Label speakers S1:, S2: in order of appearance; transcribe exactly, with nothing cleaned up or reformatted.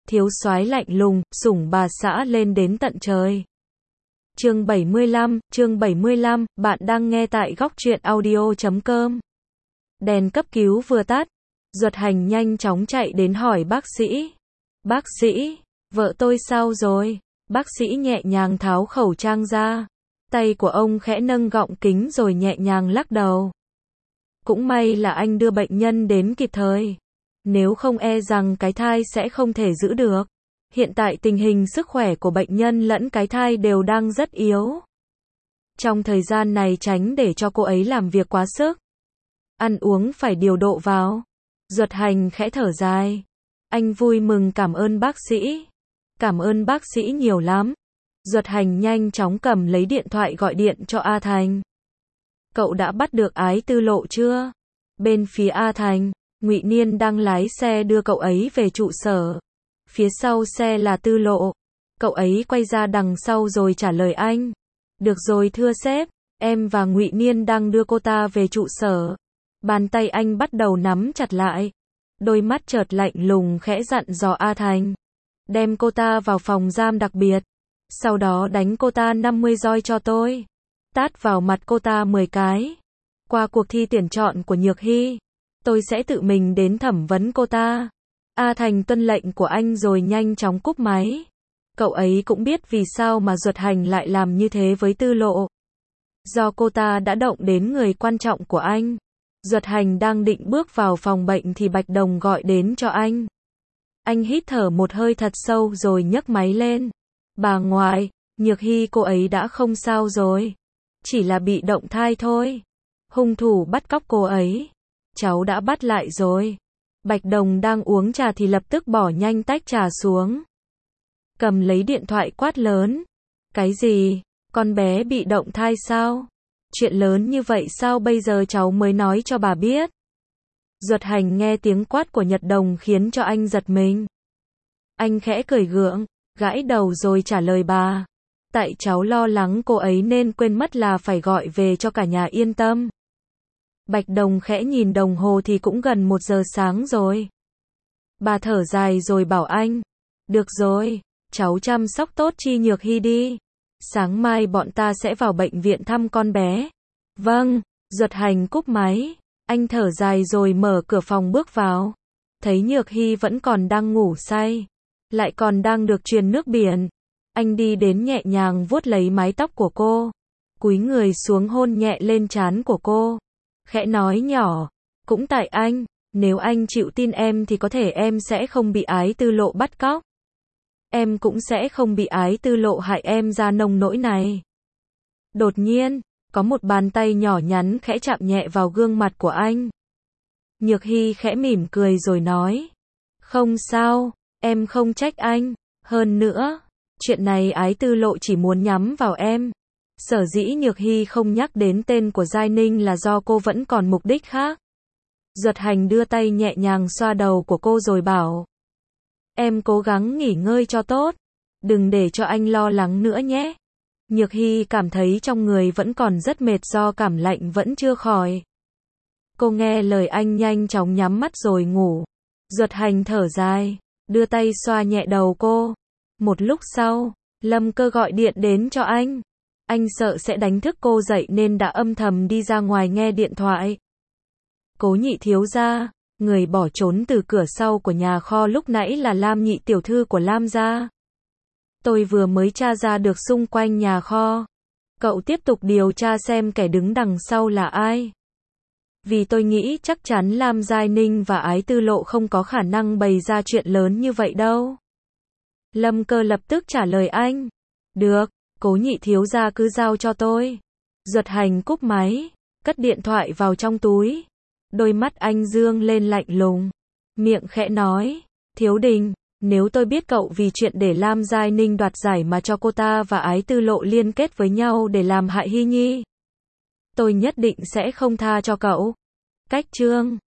S1: thiếu soái lạnh lùng, sủng bà xã lên đến tận trời. Chương bảy mươi lăm, chương bảy mươi lăm, bạn đang nghe tại góc truyện audio chấm com. Đèn cấp cứu vừa tắt, Duật Hành nhanh chóng chạy đến hỏi bác sĩ. Bác sĩ, vợ tôi sao rồi? Bác sĩ nhẹ nhàng tháo khẩu trang ra. Tay của ông khẽ nâng gọng kính rồi nhẹ nhàng lắc đầu. Cũng may là anh đưa bệnh nhân đến kịp thời. Nếu không e rằng cái thai sẽ không thể giữ được. Hiện tại tình hình sức khỏe của bệnh nhân lẫn cái thai đều đang rất yếu. Trong thời gian này tránh để cho cô ấy làm việc quá sức. Ăn uống phải điều độ vào. Duật Hành khẽ thở dài. Anh vui mừng cảm ơn bác sĩ. Cảm ơn bác sĩ nhiều lắm. Duật Hành nhanh chóng cầm lấy điện thoại gọi điện cho A Thành. Cậu đã bắt được Ái Tư Lộ chưa? Bên phía A Thành, Ngụy Niên đang lái xe đưa cậu ấy về trụ sở. Phía sau xe là Tư Lộ. Cậu ấy quay ra đằng sau rồi trả lời anh. Được rồi thưa sếp, em và Ngụy Niên đang đưa cô ta về trụ sở. Bàn tay anh bắt đầu nắm chặt lại. Đôi mắt chợt lạnh lùng khẽ dặn dò A Thành. Đem cô ta vào phòng giam đặc biệt. Sau đó đánh cô ta năm mươi roi cho tôi. Tát vào mặt cô ta mười cái. Qua cuộc thi tuyển chọn của Nhược Hy, tôi sẽ tự mình đến thẩm vấn cô ta. A Thành tuân lệnh của anh rồi nhanh chóng cúp máy. Cậu ấy cũng biết vì sao mà Duật Hành lại làm như thế với Tư Lộ. Do cô ta đã động đến người quan trọng của anh. Duật Hành đang định bước vào phòng bệnh thì Bạch Đồng gọi đến cho anh. Anh hít thở một hơi thật sâu rồi nhấc máy lên. Bà ngoại, Nhược Hy cô ấy đã không sao rồi. Chỉ là bị động thai thôi. Hung thủ bắt cóc cô ấy. Cháu đã bắt lại rồi. Bạch Đồng đang uống trà thì lập tức bỏ nhanh tách trà xuống. Cầm lấy điện thoại quát lớn. Cái gì? Con bé bị động thai sao? Chuyện lớn như vậy sao bây giờ cháu mới nói cho bà biết? Duật Hành nghe tiếng quát của Nhật Đồng khiến cho anh giật mình. Anh khẽ cười gượng, gãi đầu rồi trả lời bà. Tại cháu lo lắng cô ấy nên quên mất là phải gọi về cho cả nhà yên tâm. Bạch Đồng khẽ nhìn đồng hồ thì cũng gần một giờ sáng rồi. Bà thở dài rồi bảo anh. Được rồi, cháu chăm sóc tốt Chi Nhược Hy đi. Sáng mai bọn ta sẽ vào bệnh viện thăm con bé. Vâng, Duật Hành cúp máy. Anh thở dài rồi mở cửa phòng bước vào. Thấy Nhược Hy vẫn còn đang ngủ say. Lại còn đang được truyền nước biển. Anh đi đến nhẹ nhàng vuốt lấy mái tóc của cô. Cúi người xuống hôn nhẹ lên trán của cô. Khẽ nói nhỏ. Cũng tại anh. Nếu anh chịu tin em thì có thể em sẽ không bị Ái Tư Lộ bắt cóc. Em cũng sẽ không bị Ái Tư Lộ hại em ra nông nỗi này. Đột nhiên, có một bàn tay nhỏ nhắn khẽ chạm nhẹ vào gương mặt của anh. Nhược Hy khẽ mỉm cười rồi nói. Không sao, em không trách anh. Hơn nữa, chuyện này Ái Tư Lộ chỉ muốn nhắm vào em. Sở dĩ Nhược Hy không nhắc đến tên của Giai Ninh là do cô vẫn còn mục đích khác. Duật Hành đưa tay nhẹ nhàng xoa đầu của cô rồi bảo. Em cố gắng nghỉ ngơi cho tốt. Đừng để cho anh lo lắng nữa nhé. Nhược Hy cảm thấy trong người vẫn còn rất mệt do cảm lạnh vẫn chưa khỏi. Cô nghe lời anh nhanh chóng nhắm mắt rồi ngủ. Duật Hành thở dài, đưa tay xoa nhẹ đầu cô. Một lúc sau, Lâm Cơ gọi điện đến cho anh. Anh sợ sẽ đánh thức cô dậy nên đã âm thầm đi ra ngoài nghe điện thoại. Cố Nhị thiếu gia, người bỏ trốn từ cửa sau của nhà kho lúc nãy là Lam nhị tiểu thư của Lam gia. Tôi vừa mới tra ra được xung quanh nhà kho. Cậu tiếp tục điều tra xem kẻ đứng đằng sau là ai. Vì tôi nghĩ chắc chắn Lam Giai Ninh và Ái Tư Lộ không có khả năng bày ra chuyện lớn như vậy đâu. Lâm Cơ lập tức trả lời anh. Được, Cố Nhị thiếu gia cứ giao cho tôi. Duật Hành cúp máy, cất điện thoại vào trong túi. Đôi mắt anh dương lên lạnh lùng. Miệng khẽ nói. Thiếu Đình, nếu tôi biết cậu vì chuyện để Lam Giai Ninh đoạt giải mà cho cô ta và Ái Tư Lộ liên kết với nhau để làm hại Hy Nhi, tôi nhất định sẽ không tha cho cậu. Cách chương